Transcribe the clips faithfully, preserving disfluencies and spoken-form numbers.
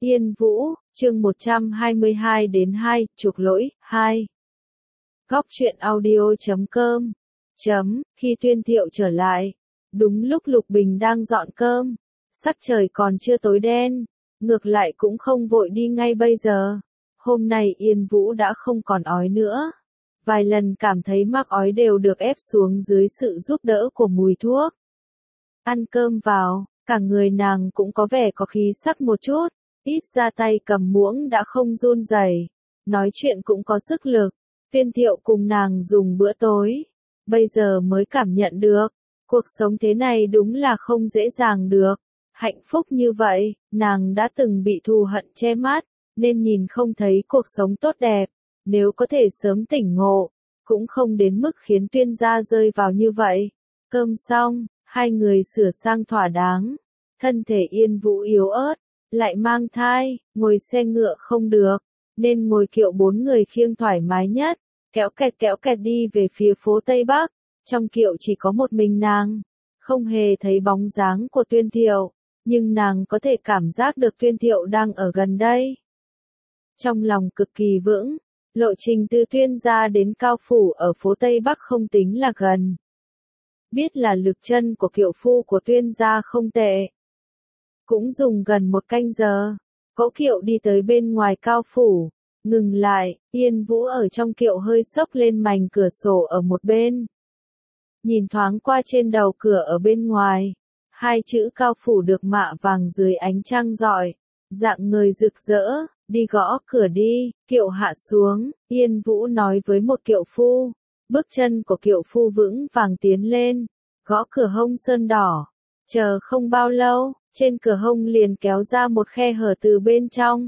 Yên Vũ, chương một trăm hai mươi hai đến hai, chuộc lỗi, hai. Góc truyện audio chấm com. Chấm, khi Tuyên Thiệu trở lại. Đúng lúc Lục Bình đang dọn cơm. Sắc trời còn chưa tối đen. Ngược lại cũng không vội đi ngay bây giờ. Hôm nay Yên Vũ đã không còn ói nữa. Vài lần cảm thấy mắc ói đều được ép xuống dưới sự giúp đỡ của mùi thuốc. Ăn cơm vào, cả người nàng cũng có vẻ có khí sắc một chút. Ít ra tay cầm muỗng đã không run rẩy, nói chuyện cũng có sức lực. Tuyên Thiệu cùng nàng dùng bữa tối, bây giờ mới cảm nhận được, cuộc sống thế này đúng là không dễ dàng được. Hạnh phúc như vậy, nàng đã từng bị thù hận che mắt, nên nhìn không thấy cuộc sống tốt đẹp. Nếu có thể sớm tỉnh ngộ, cũng không đến mức khiến Tuyên gia rơi vào như vậy. Cơm xong, hai người sửa sang thỏa đáng. Thân thể Yên Vũ yếu ớt, lại mang thai, ngồi xe ngựa không được, nên ngồi kiệu bốn người khiêng thoải mái nhất, kéo kẹt kéo kẹt đi về phía phố Tây Bắc. Trong kiệu chỉ có một mình nàng, không hề thấy bóng dáng của Tuyên Thiệu, nhưng nàng có thể cảm giác được Tuyên Thiệu đang ở gần đây. Trong lòng cực kỳ vững, lộ trình từ Tuyên gia đến Cao Phủ ở phố Tây Bắc không tính là gần. Biết là lực chân của kiệu phu của Tuyên gia không tệ. Cũng dùng gần một canh giờ, cỗ kiệu đi tới bên ngoài Cao Phủ, ngừng lại, Yên Vũ ở trong kiệu hơi xốc lên mành cửa sổ ở một bên. Nhìn thoáng qua trên đầu cửa ở bên ngoài, hai chữ Cao Phủ được mạ vàng dưới ánh trăng rọi, dạng người rực rỡ, đi gõ cửa đi, kiệu hạ xuống, Yên Vũ nói với một kiệu phu, bước chân của kiệu phu vững vàng tiến lên, gõ cửa hông sơn đỏ, chờ không bao lâu. Trên cửa hông liền kéo ra một khe hở từ bên trong.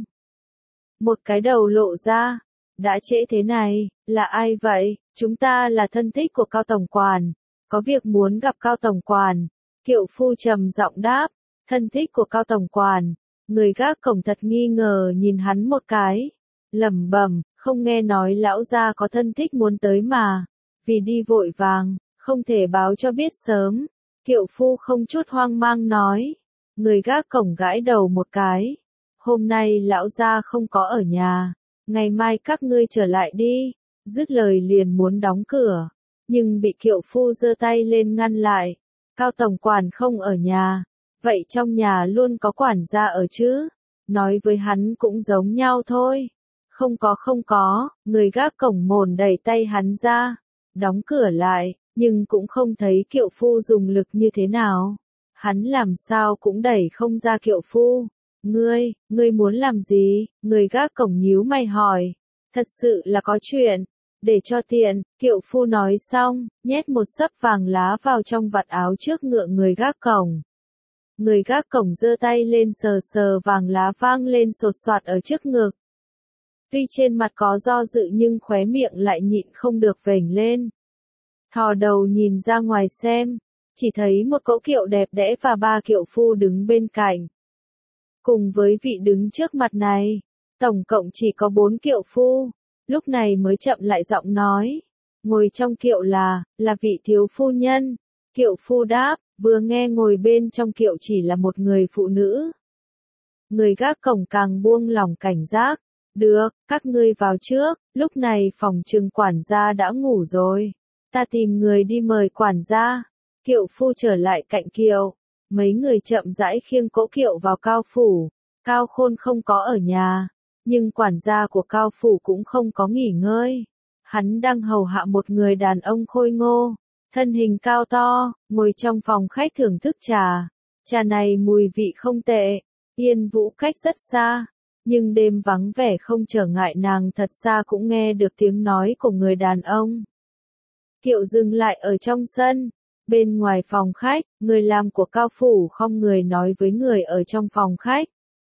Một cái đầu lộ ra. Đã trễ thế này, là ai vậy? Chúng ta là thân thích của Cao Tổng Quản. Có việc muốn gặp Cao Tổng Quản. Kiệu phu trầm giọng đáp. Thân thích của Cao Tổng Quản. Người gác cổng thật nghi ngờ nhìn hắn một cái. Lẩm bẩm, không nghe nói lão gia có thân thích muốn tới mà. Vì đi vội vàng, không thể báo cho biết sớm. Kiệu phu không chút hoang mang nói. Người gác cổng gãi đầu một cái. Hôm nay lão gia không có ở nhà. Ngày mai các ngươi trở lại đi. Dứt lời liền muốn đóng cửa. Nhưng bị kiệu phu giơ tay lên ngăn lại. Cao Tổng Quản không ở nhà. Vậy trong nhà luôn có quản gia ở chứ? Nói với hắn cũng giống nhau thôi. Không có không có. Người gác cổng mồn đẩy tay hắn ra. Đóng cửa lại. Nhưng cũng không thấy kiệu phu dùng lực như thế nào. Hắn làm sao cũng đẩy không ra kiệu phu. Ngươi, ngươi muốn làm gì? Người gác cổng nhíu mày hỏi. Thật sự là có chuyện. Để cho tiện, kiệu phu nói xong, nhét một xấp vàng lá vào trong vạt áo trước ngựa người gác cổng. Người gác cổng giơ tay lên sờ sờ vàng lá vang lên sột soạt ở trước ngực. Tuy trên mặt có do dự nhưng khóe miệng lại nhịn không được vểnh lên. Thò đầu nhìn ra ngoài xem. Chỉ thấy một cỗ kiệu đẹp đẽ và ba kiệu phu đứng bên cạnh. Cùng với vị đứng trước mặt này, tổng cộng chỉ có bốn kiệu phu. Lúc này mới chậm lại giọng nói. Ngồi trong kiệu là, là vị thiếu phu nhân. Kiệu phu đáp, vừa nghe ngồi bên trong kiệu chỉ là một người phụ nữ. Người gác cổng càng buông lỏng cảnh giác. Được, các ngươi vào trước, lúc này phòng trừng quản gia đã ngủ rồi. Ta tìm người đi mời quản gia. Kiệu phu trở lại cạnh kiệu, mấy người chậm rãi khiêng cỗ kiệu vào Cao Phủ. Cao Khôn không có ở nhà, nhưng quản gia của Cao Phủ cũng không có nghỉ ngơi. Hắn đang hầu hạ một người đàn ông khôi ngô, thân hình cao to, ngồi trong phòng khách thưởng thức trà. Trà này mùi vị không tệ, Yên Vũ cách rất xa, nhưng đêm vắng vẻ không trở ngại nàng thật xa cũng nghe được tiếng nói của người đàn ông. Kiệu dừng lại ở trong sân. Bên ngoài phòng khách, người làm của Cao Phủ không người nói với người ở trong phòng khách.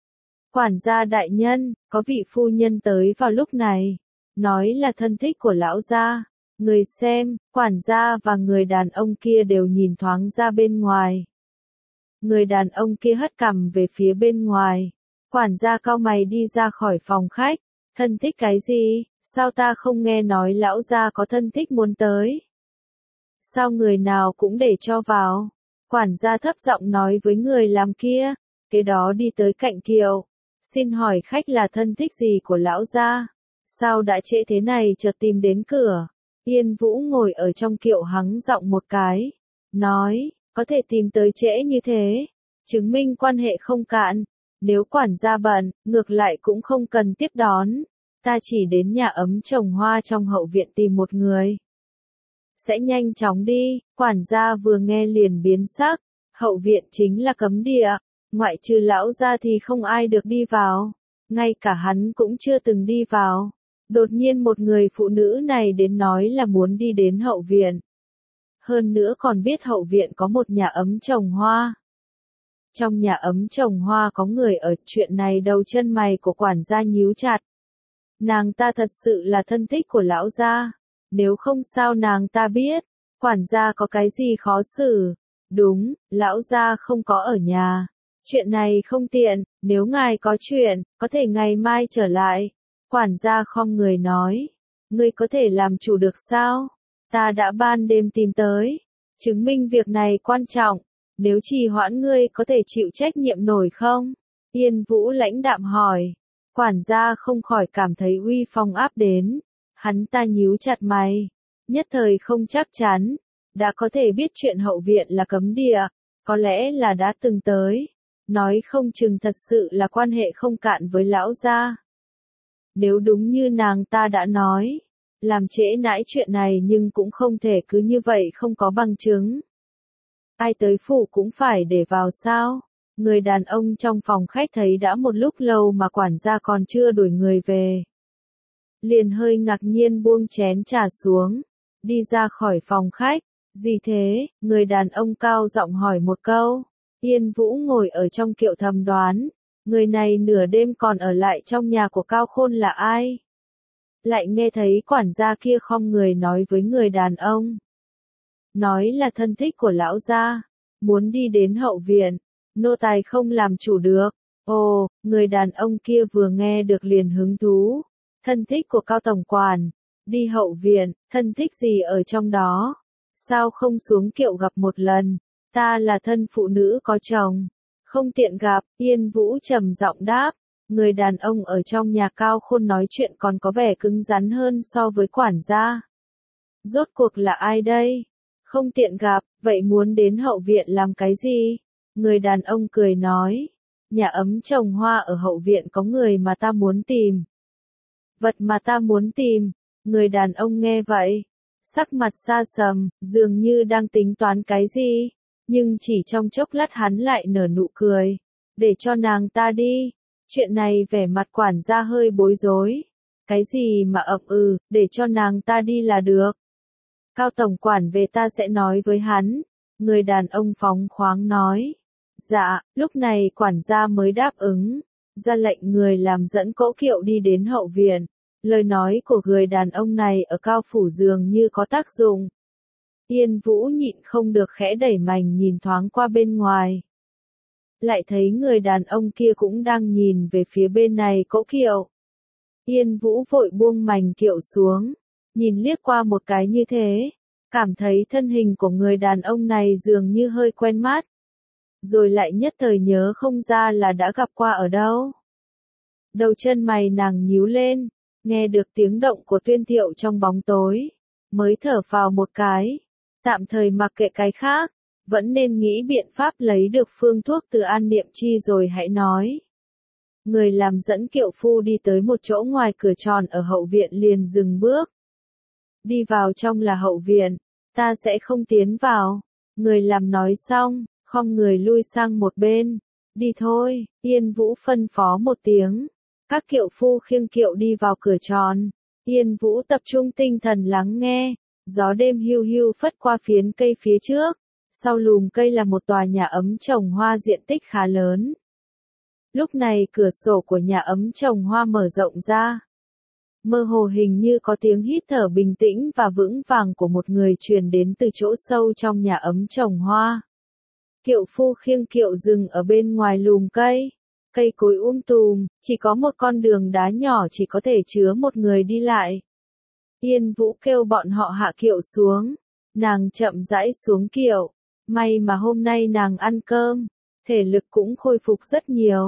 Quản gia đại nhân, có vị phu nhân tới vào lúc này. Nói là thân thích của lão gia. Người xem, quản gia và người đàn ông kia đều nhìn thoáng ra bên ngoài. Người đàn ông kia hất cằm về phía bên ngoài. Quản gia cau mày đi ra khỏi phòng khách. Thân thích cái gì? Sao ta không nghe nói lão gia có thân thích muốn tới? Sao người nào cũng để cho vào? Quản gia thấp giọng nói với người làm kia. Kế đó đi tới cạnh kiệu. Xin hỏi khách là thân thích gì của lão gia? Sao đã trễ thế này chợt tìm đến cửa? Yên Vũ ngồi ở trong kiệu hắng giọng một cái. Nói, có thể tìm tới trễ như thế. Chứng minh quan hệ không cạn. Nếu quản gia bận, ngược lại cũng không cần tiếp đón. Ta chỉ đến nhà ấm trồng hoa trong hậu viện tìm một người. Sẽ nhanh chóng đi. Quản gia vừa nghe liền biến sắc. Hậu viện chính là cấm địa. Ngoại trừ lão gia thì không ai được đi vào. Ngay cả hắn cũng chưa từng đi vào. Đột nhiên một người phụ nữ này đến nói là muốn đi đến hậu viện. Hơn nữa còn biết hậu viện có một nhà ấm trồng hoa. Trong nhà ấm trồng hoa có người ở, chuyện này đầu chân mày của quản gia nhíu chặt. Nàng ta thật sự là thân thích của lão gia. Nếu không sao nàng ta biết. Quản gia có cái gì khó xử. Đúng, lão gia không có ở nhà. Chuyện này không tiện, nếu ngài có chuyện, có thể ngày mai trở lại. Quản gia khom người nói. Ngươi có thể làm chủ được sao? Ta đã ban đêm tìm tới. Chứng minh việc này quan trọng. Nếu trì hoãn ngươi có thể chịu trách nhiệm nổi không? Yên Vũ lãnh đạm hỏi. Quản gia không khỏi cảm thấy uy phong áp đến. Hắn ta nhíu chặt mày. Nhất thời không chắc chắn. Đã có thể biết chuyện hậu viện là cấm địa. Có lẽ là đã từng tới. Nói không chừng thật sự là quan hệ không cạn với lão gia. Nếu đúng như nàng ta đã nói. Làm trễ nãi chuyện này nhưng cũng không thể cứ như vậy không có bằng chứng. Ai tới phủ cũng phải để vào sao? Người đàn ông trong phòng khách thấy đã một lúc lâu mà quản gia còn chưa đuổi người về. Liền hơi ngạc nhiên buông chén trà xuống. Đi ra khỏi phòng khách. Gì thế? Người đàn ông cao giọng hỏi một câu. Yên Vũ ngồi ở trong kiệu thầm đoán. Người này nửa đêm còn ở lại trong nhà của Cao Khôn là ai? Lại nghe thấy quản gia kia khom người nói với người đàn ông. Nói là thân thích của lão gia. Muốn đi đến hậu viện. Nô tài không làm chủ được. Ồ, người đàn ông kia vừa nghe được liền hứng thú. Thân thích của Cao Tổng Quản. Đi hậu viện, thân thích gì ở trong đó? Sao không xuống kiệu gặp một lần? Ta là thân phụ nữ có chồng. Không tiện gặp, Yên Vũ trầm giọng đáp. Người đàn ông ở trong nhà Cao Khôn nói chuyện còn có vẻ cứng rắn hơn so với quản gia. Rốt cuộc là ai đây? Không tiện gặp, vậy muốn đến hậu viện làm cái gì? Người đàn ông cười nói. Nhà ấm trồng hoa ở hậu viện có người mà ta muốn tìm. Vật mà ta muốn tìm. Người đàn ông nghe vậy. Sắc mặt xa sầm, dường như đang tính toán cái gì. Nhưng chỉ trong chốc lát hắn lại nở nụ cười. Để cho nàng ta đi. Chuyện này vẻ mặt quản gia hơi bối rối. Cái gì mà ậm ừ, để cho nàng ta đi là được. Cao Tổng Quản về ta sẽ nói với hắn. Người đàn ông phóng khoáng nói. Dạ, lúc này quản gia mới đáp ứng. Ra lệnh người làm dẫn cỗ kiệu đi đến hậu viện. Lời nói của người đàn ông này ở Cao Phủ dường như có tác dụng. Yên Vũ nhịn không được khẽ đẩy mành nhìn thoáng qua bên ngoài. Lại thấy người đàn ông kia cũng đang nhìn về phía bên này cỗ kiệu. Yên Vũ vội buông mành kiệu xuống. Nhìn liếc qua một cái như thế. Cảm thấy thân hình của người đàn ông này dường như hơi quen mắt. Rồi lại nhất thời nhớ không ra là đã gặp qua ở đâu. Đầu chân mày nàng nhíu lên. Nghe được tiếng động của Tuyên Thiệu trong bóng tối. Mới thở phào một cái. Tạm thời mặc kệ cái khác. Vẫn nên nghĩ biện pháp lấy được phương thuốc từ An Niệm Chi rồi hãy nói. Người làm dẫn kiệu phu đi tới một chỗ ngoài cửa tròn ở hậu viện liền dừng bước. Đi vào trong là hậu viện. Ta sẽ không tiến vào. Người làm nói xong, khom người lui sang một bên. Đi thôi, Yên Vũ phân phó một tiếng. Các kiệu phu khiêng kiệu đi vào cửa tròn. Yên Vũ tập trung tinh thần lắng nghe. Gió đêm hiu hiu phất qua phiến cây phía trước. Sau lùm cây là một tòa nhà ấm trồng hoa diện tích khá lớn. Lúc này cửa sổ của nhà ấm trồng hoa mở rộng ra. Mơ hồ hình như có tiếng hít thở bình tĩnh và vững vàng của một người truyền đến từ chỗ sâu trong nhà ấm trồng hoa. Kiệu phu khiêng kiệu dừng ở bên ngoài lùm cây. Cây cối um tùm, chỉ có một con đường đá nhỏ chỉ có thể chứa một người đi lại. Yên Vũ kêu bọn họ hạ kiệu xuống. Nàng chậm rãi xuống kiệu. May mà hôm nay nàng ăn cơm. Thể lực cũng khôi phục rất nhiều.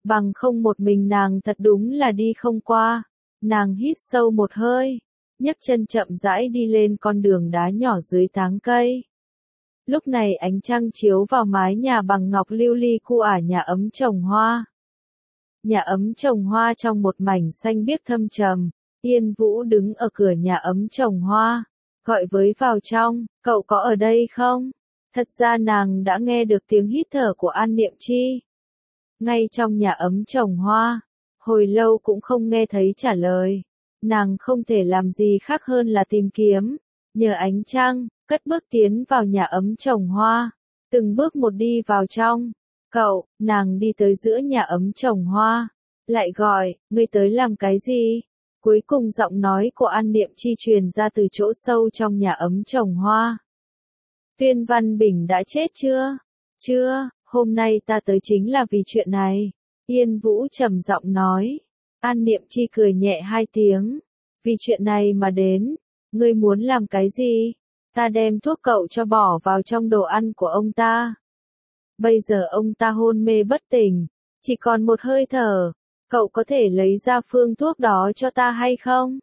bằng không một mình nàng thật đúng là đi không qua. Nàng hít sâu một hơi, nhấc chân chậm rãi đi lên con đường đá nhỏ dưới táng cây. Lúc này ánh trăng chiếu vào mái nhà bằng ngọc lưu ly cu ả nhà ấm trồng hoa. Nhà ấm trồng hoa trong một mảnh xanh biếc thâm trầm, Yên Vũ đứng ở cửa nhà ấm trồng hoa, gọi với vào trong, cậu có ở đây không? Thật ra nàng đã nghe được tiếng hít thở của An Niệm Chi. Ngay trong nhà ấm trồng hoa, hồi lâu cũng không nghe thấy trả lời. Nàng không thể làm gì khác hơn là tìm kiếm, nhờ ánh trăng, cất bước tiến vào nhà ấm trồng hoa, từng bước một đi vào trong. Cậu, nàng đi tới giữa nhà ấm trồng hoa, lại gọi, ngươi tới làm cái gì? Cuối cùng giọng nói của An Niệm Chi truyền ra từ chỗ sâu trong nhà ấm trồng hoa. Tuyên Văn Bình đã chết chưa? Chưa, hôm nay ta tới chính là vì chuyện này. Yên Vũ trầm giọng nói. An Niệm Chi cười nhẹ hai tiếng. Vì chuyện này mà đến, ngươi muốn làm cái gì? Ta đem thuốc cậu cho bỏ vào trong đồ ăn của ông ta. Bây giờ ông ta hôn mê bất tỉnh, chỉ còn một hơi thở. Cậu có thể lấy ra phương thuốc đó cho ta hay không?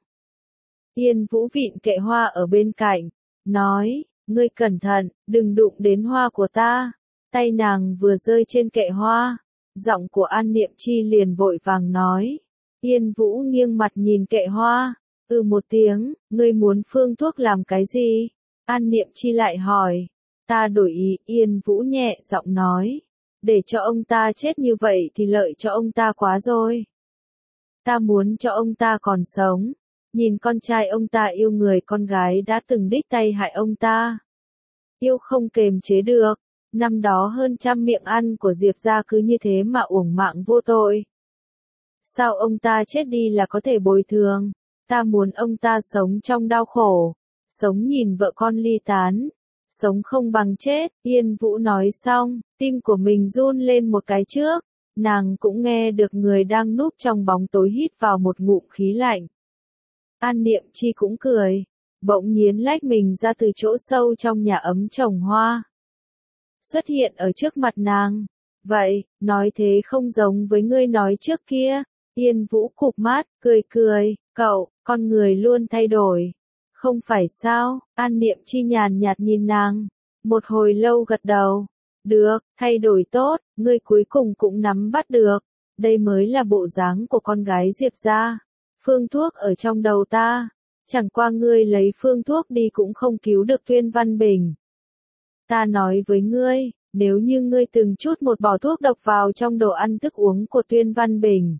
Yên Vũ vịn kệ hoa ở bên cạnh, nói, ngươi cẩn thận, đừng đụng đến hoa của ta. Tay nàng vừa rơi trên kệ hoa, giọng của An Niệm Chi liền vội vàng nói. Yên Vũ nghiêng mặt nhìn kệ hoa, ừ một tiếng, ngươi muốn phương thuốc làm cái gì? An Niệm Chi lại hỏi, ta đổi ý, Yên Vũ nhẹ giọng nói. Để cho ông ta chết như vậy thì lợi cho ông ta quá rồi. Ta muốn cho ông ta còn sống. Nhìn con trai ông ta yêu người con gái đã từng đích tay hại ông ta. Yêu không kềm chế được. Năm đó hơn trăm miệng ăn của Diệp gia cứ như thế mà uổng mạng vô tội. Sao ông ta chết đi là có thể bồi thường? Ta muốn ông ta sống trong đau khổ. Sống nhìn vợ con ly tán. Sống không bằng chết, Yên Vũ nói xong, tim của mình run lên một cái trước, nàng cũng nghe được người đang núp trong bóng tối hít vào một ngụm khí lạnh. An Niệm Chi cũng cười, bỗng nhiên lách mình ra từ chỗ sâu trong nhà ấm trồng hoa. Xuất hiện ở trước mặt nàng, vậy, nói thế không giống với ngươi nói trước kia, Yên Vũ cụp mắt, cười cười, cậu, con người luôn thay đổi. Không phải sao, An Niệm Chi nhàn nhạt nhìn nàng, một hồi lâu gật đầu, được, thay đổi tốt, ngươi cuối cùng cũng nắm bắt được, đây mới là bộ dáng của con gái Diệp gia, phương thuốc ở trong đầu ta, chẳng qua ngươi lấy phương thuốc đi cũng không cứu được Tuyên Văn Bình. Ta nói với ngươi, nếu như ngươi từng chút một bỏ thuốc độc vào trong đồ ăn thức uống của Tuyên Văn Bình,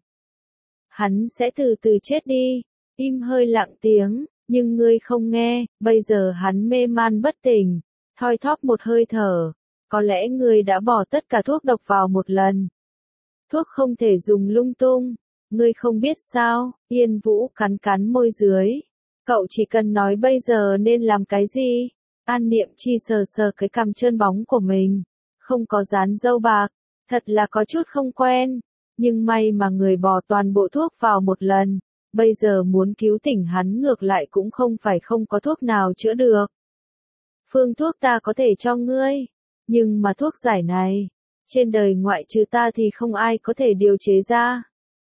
hắn sẽ từ từ chết đi, im hơi lặng tiếng. Nhưng ngươi không nghe, bây giờ hắn mê man bất tỉnh, thoi thóp một hơi thở, có lẽ ngươi đã bỏ tất cả thuốc độc vào một lần. Thuốc không thể dùng lung tung, ngươi không biết sao, Yên Vũ cắn cắn môi dưới. Cậu chỉ cần nói bây giờ nên làm cái gì? An Niệm Chi sờ sờ cái cằm trơn bóng của mình, không có dán dâu bạc, thật là có chút không quen, nhưng may mà người bỏ toàn bộ thuốc vào một lần. Bây giờ muốn cứu tỉnh hắn ngược lại cũng không phải không có thuốc nào chữa được. Phương thuốc ta có thể cho ngươi, nhưng mà thuốc giải này, trên đời ngoại trừ ta thì không ai có thể điều chế ra.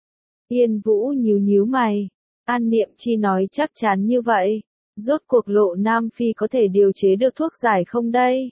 Yên Vũ nhíu nhíu mày, An Niệm Chi nói chắc chắn như vậy, rốt cuộc Lộ Nam Phi có thể điều chế được thuốc giải không đây?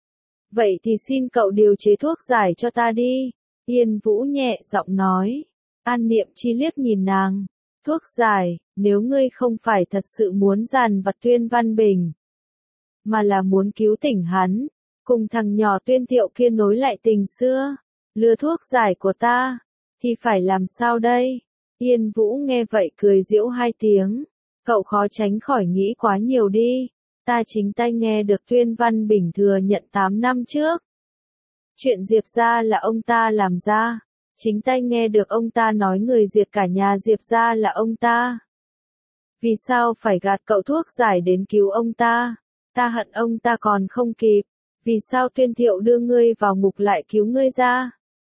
Vậy thì xin cậu điều chế thuốc giải cho ta đi, Yên Vũ nhẹ giọng nói. An Niệm Chi liếc nhìn nàng. Thuốc giải, nếu ngươi không phải thật sự muốn giàn vặt Tuyên Văn Bình, mà là muốn cứu tỉnh hắn, cùng thằng nhỏ Tuyên Thiệu kia nối lại tình xưa, lừa thuốc giải của ta, thì phải làm sao đây? Yên Vũ nghe vậy cười giễu hai tiếng, cậu khó tránh khỏi nghĩ quá nhiều đi, ta chính tay nghe được Tuyên Văn Bình thừa nhận tám năm trước. Chuyện Diệp gia là ông ta làm ra. Chính tay nghe được ông ta nói người diệt cả nhà Diệp gia là ông ta. Vì sao phải gạt cậu thuốc giải đến cứu ông ta? Ta hận ông ta còn không kịp. Vì sao Tuyên Thiệu đưa ngươi vào ngục lại cứu ngươi ra?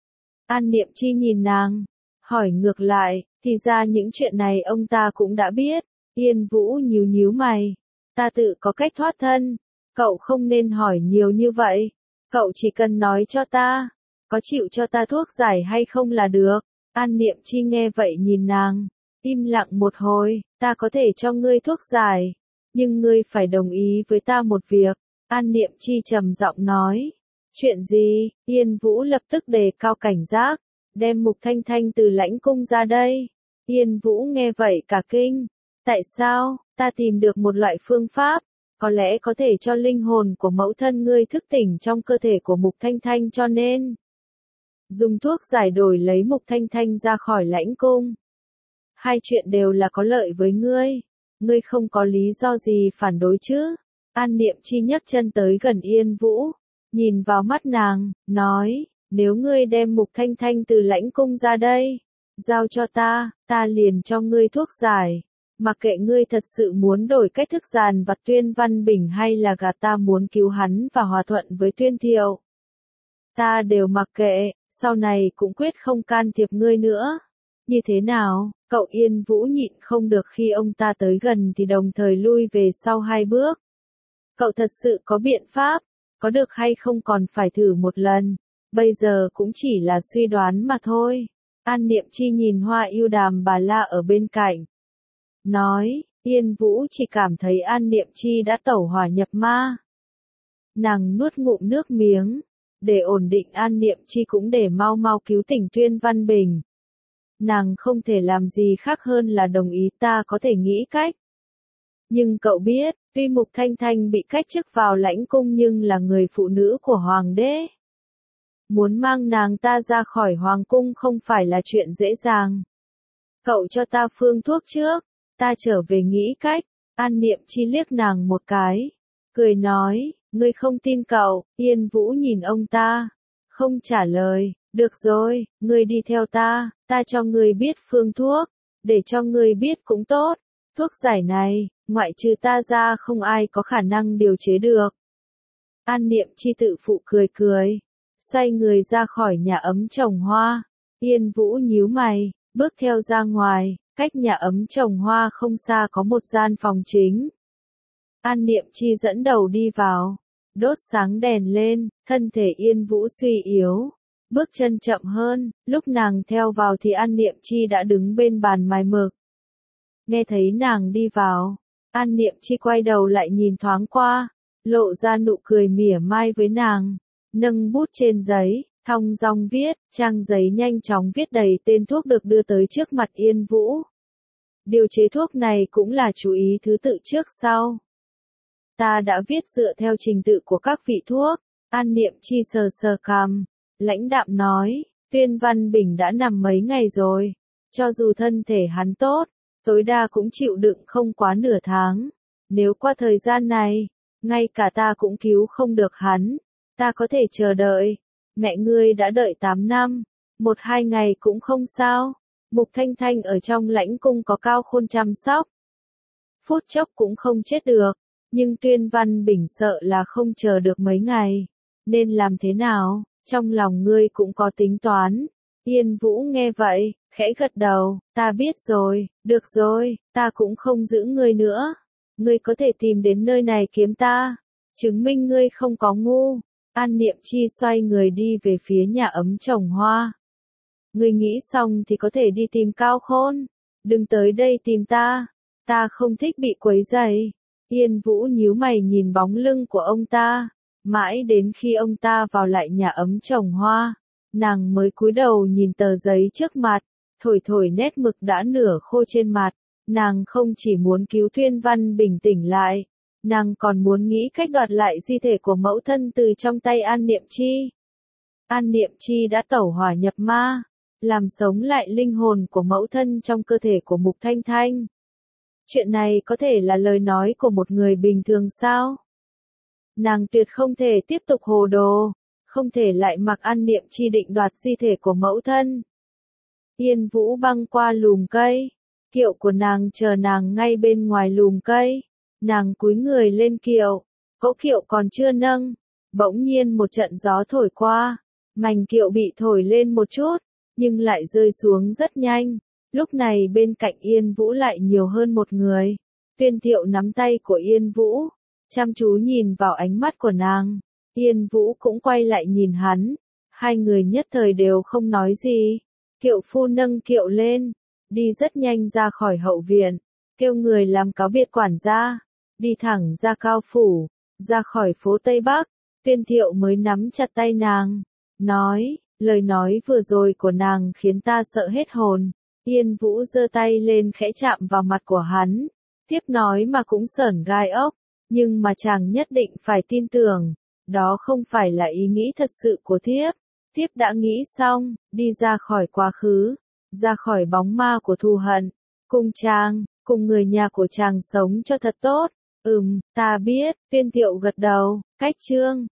An Niệm Chi nhìn nàng, hỏi ngược lại, thì ra những chuyện này ông ta cũng đã biết. Yên Vũ nhíu nhíu mày. Ta tự có cách thoát thân. Cậu không nên hỏi nhiều như vậy. Cậu chỉ cần nói cho ta. có chịu cho ta thuốc giải hay không là được. An Niệm Chi nghe vậy nhìn nàng, im lặng một hồi, ta có thể cho ngươi thuốc giải, nhưng ngươi phải đồng ý với ta một việc. An Niệm Chi trầm giọng nói, chuyện gì? Yên Vũ lập tức đề cao cảnh giác, đem Mục Thanh Thanh từ lãnh cung ra đây. Yên Vũ nghe vậy cả kinh, tại sao? Ta tìm được một loại phương pháp, có lẽ có thể cho linh hồn của mẫu thân ngươi thức tỉnh trong cơ thể của Mục Thanh Thanh, cho nên dùng thuốc giải đổi lấy Mục Thanh Thanh ra khỏi lãnh cung. Hai chuyện đều là có lợi với ngươi, ngươi không có lý do gì phản đối chứ? An Niệm Chi nhấc chân tới gần Yên Vũ, nhìn vào mắt nàng, nói, nếu ngươi đem Mục Thanh Thanh từ lãnh cung ra đây, giao cho ta, ta liền cho ngươi thuốc giải. Mặc kệ ngươi thật sự muốn đổi cách thức giàn vặt Tuyên Văn Bình hay là gạt ta muốn cứu hắn và hòa thuận với Tuyên Thiệu, ta đều mặc kệ, sau này cũng quyết không can thiệp ngươi nữa. Như thế nào? Cậu Yên Vũ nhịn không được khi ông ta tới gần thì đồng thời lui về sau hai bước. Cậu thật sự có biện pháp, có được hay không còn phải thử một lần, bây giờ cũng chỉ là suy đoán mà thôi. An Niệm Chi nhìn Hoa Yêu Đàm Bà La ở bên cạnh, nói, Yên Vũ chỉ cảm thấy An Niệm Chi đã tẩu hỏa nhập ma. Nàng nuốt ngụm nước miếng, để ổn định An Niệm Chi cũng để mau mau cứu tỉnh Tuyên Văn Bình. Nàng không thể làm gì khác hơn là đồng ý, ta có thể nghĩ cách. Nhưng cậu biết, tuy Mục Thanh Thanh bị cách chức vào lãnh cung nhưng là người phụ nữ của Hoàng đế. Muốn mang nàng ta ra khỏi Hoàng cung không phải là chuyện dễ dàng. Cậu cho ta phương thuốc trước, ta trở về nghĩ cách. An Niệm Chi liếc nàng một cái, cười nói, ngươi không tin cậu. Yên Vũ nhìn ông ta, không trả lời, được rồi, ngươi đi theo ta, ta cho ngươi biết phương thuốc, để cho ngươi biết cũng tốt. Thuốc giải này, ngoại trừ ta ra không ai có khả năng điều chế được. An Niệm Chi tự phụ cười cười, xoay người ra khỏi nhà ấm trồng hoa. Yên Vũ nhíu mày, bước theo ra ngoài, cách nhà ấm trồng hoa không xa có một gian phòng chính. An Niệm Chi dẫn đầu đi vào, đốt sáng đèn lên, thân thể Yên Vũ suy yếu, bước chân chậm hơn, lúc nàng theo vào thì An Niệm Chi đã đứng bên bàn mài mực. Nghe thấy nàng đi vào, An Niệm Chi quay đầu lại nhìn thoáng qua, lộ ra nụ cười mỉa mai với nàng, nâng bút trên giấy, thong dong viết, trang giấy nhanh chóng viết đầy tên thuốc được đưa tới trước mặt Yên Vũ. Điều chế thuốc này cũng là chú ý thứ tự trước sau. Ta đã viết dựa theo trình tự của các vị thuốc. An Niệm Chi sờ sờ cằm, lãnh đạm nói, Tuyên Văn Bình đã nằm mấy ngày rồi, cho dù thân thể hắn tốt, tối đa cũng chịu đựng không quá nửa tháng. Nếu qua thời gian này, ngay cả ta cũng cứu không được hắn, ta có thể chờ đợi. Mẹ ngươi đã đợi tám năm, một hai ngày cũng không sao. Mục Thanh Thanh ở trong lãnh cung có Cao Khôn chăm sóc, phút chốc cũng không chết được, nhưng Tuyên Văn Bình sợ là không chờ được mấy ngày. Nên làm thế nào? Trong lòng ngươi cũng có tính toán. Yên Vũ nghe vậy, khẽ gật đầu, ta biết rồi, được rồi, ta cũng không giữ ngươi nữa. Ngươi có thể tìm đến nơi này kiếm ta, chứng minh ngươi không có ngu. An Niệm Chi xoay người đi về phía nhà ấm trồng hoa. Ngươi nghĩ xong thì có thể đi tìm Cao Khôn, đừng tới đây tìm ta, ta không thích bị quấy rầy. Yên Vũ nhíu mày nhìn bóng lưng của ông ta, mãi đến khi ông ta vào lại nhà ấm trồng hoa, nàng mới cúi đầu nhìn tờ giấy trước mặt, thổi thổi nét mực đã nửa khô trên mặt. Nàng không chỉ muốn cứu Tuyên Văn Bình tỉnh lại, nàng còn muốn nghĩ cách đoạt lại di thể của mẫu thân từ trong tay An Niệm Chi. An Niệm Chi đã tẩu hỏa nhập ma, làm sống lại linh hồn của mẫu thân trong cơ thể của Mục Thanh Thanh. Chuyện này có thể là lời nói của một người bình thường sao? Nàng tuyệt không thể tiếp tục hồ đồ, không thể lại mặc An Niệm Chi định đoạt di thể của mẫu thân. Yên Vũ băng qua lùm cây, kiệu của nàng chờ nàng ngay bên ngoài lùm cây. Nàng cúi người lên kiệu, cỗ kiệu còn chưa nâng, bỗng nhiên một trận gió thổi qua, mành kiệu bị thổi lên một chút, nhưng lại rơi xuống rất nhanh. Lúc này bên cạnh Yên Vũ lại nhiều hơn một người. Tuyên Thiệu nắm tay của Yên Vũ, chăm chú nhìn vào ánh mắt của nàng. Yên Vũ cũng quay lại nhìn hắn, Hai người nhất thời đều không nói gì. Kiệu phu nâng kiệu lên, đi rất nhanh ra khỏi hậu viện, kêu người làm cáo biệt quản gia, đi thẳng ra Cao phủ, ra khỏi phố Tây Bắc. Tuyên Thiệu mới nắm chặt tay nàng, nói, lời nói vừa rồi của nàng khiến ta sợ hết hồn. Yên Vũ giơ tay lên khẽ chạm vào mặt của hắn, tiếp nói mà cũng sởn gai ốc, nhưng mà chàng nhất định phải tin tưởng, đó không phải là ý nghĩ thật sự của thiếp. Thiếp đã nghĩ xong, đi ra khỏi quá khứ, ra khỏi bóng ma của thù hận, cùng chàng, cùng người nhà của chàng sống cho thật tốt. Ừm, ta biết, Tuyên Thiệu gật đầu, cách chương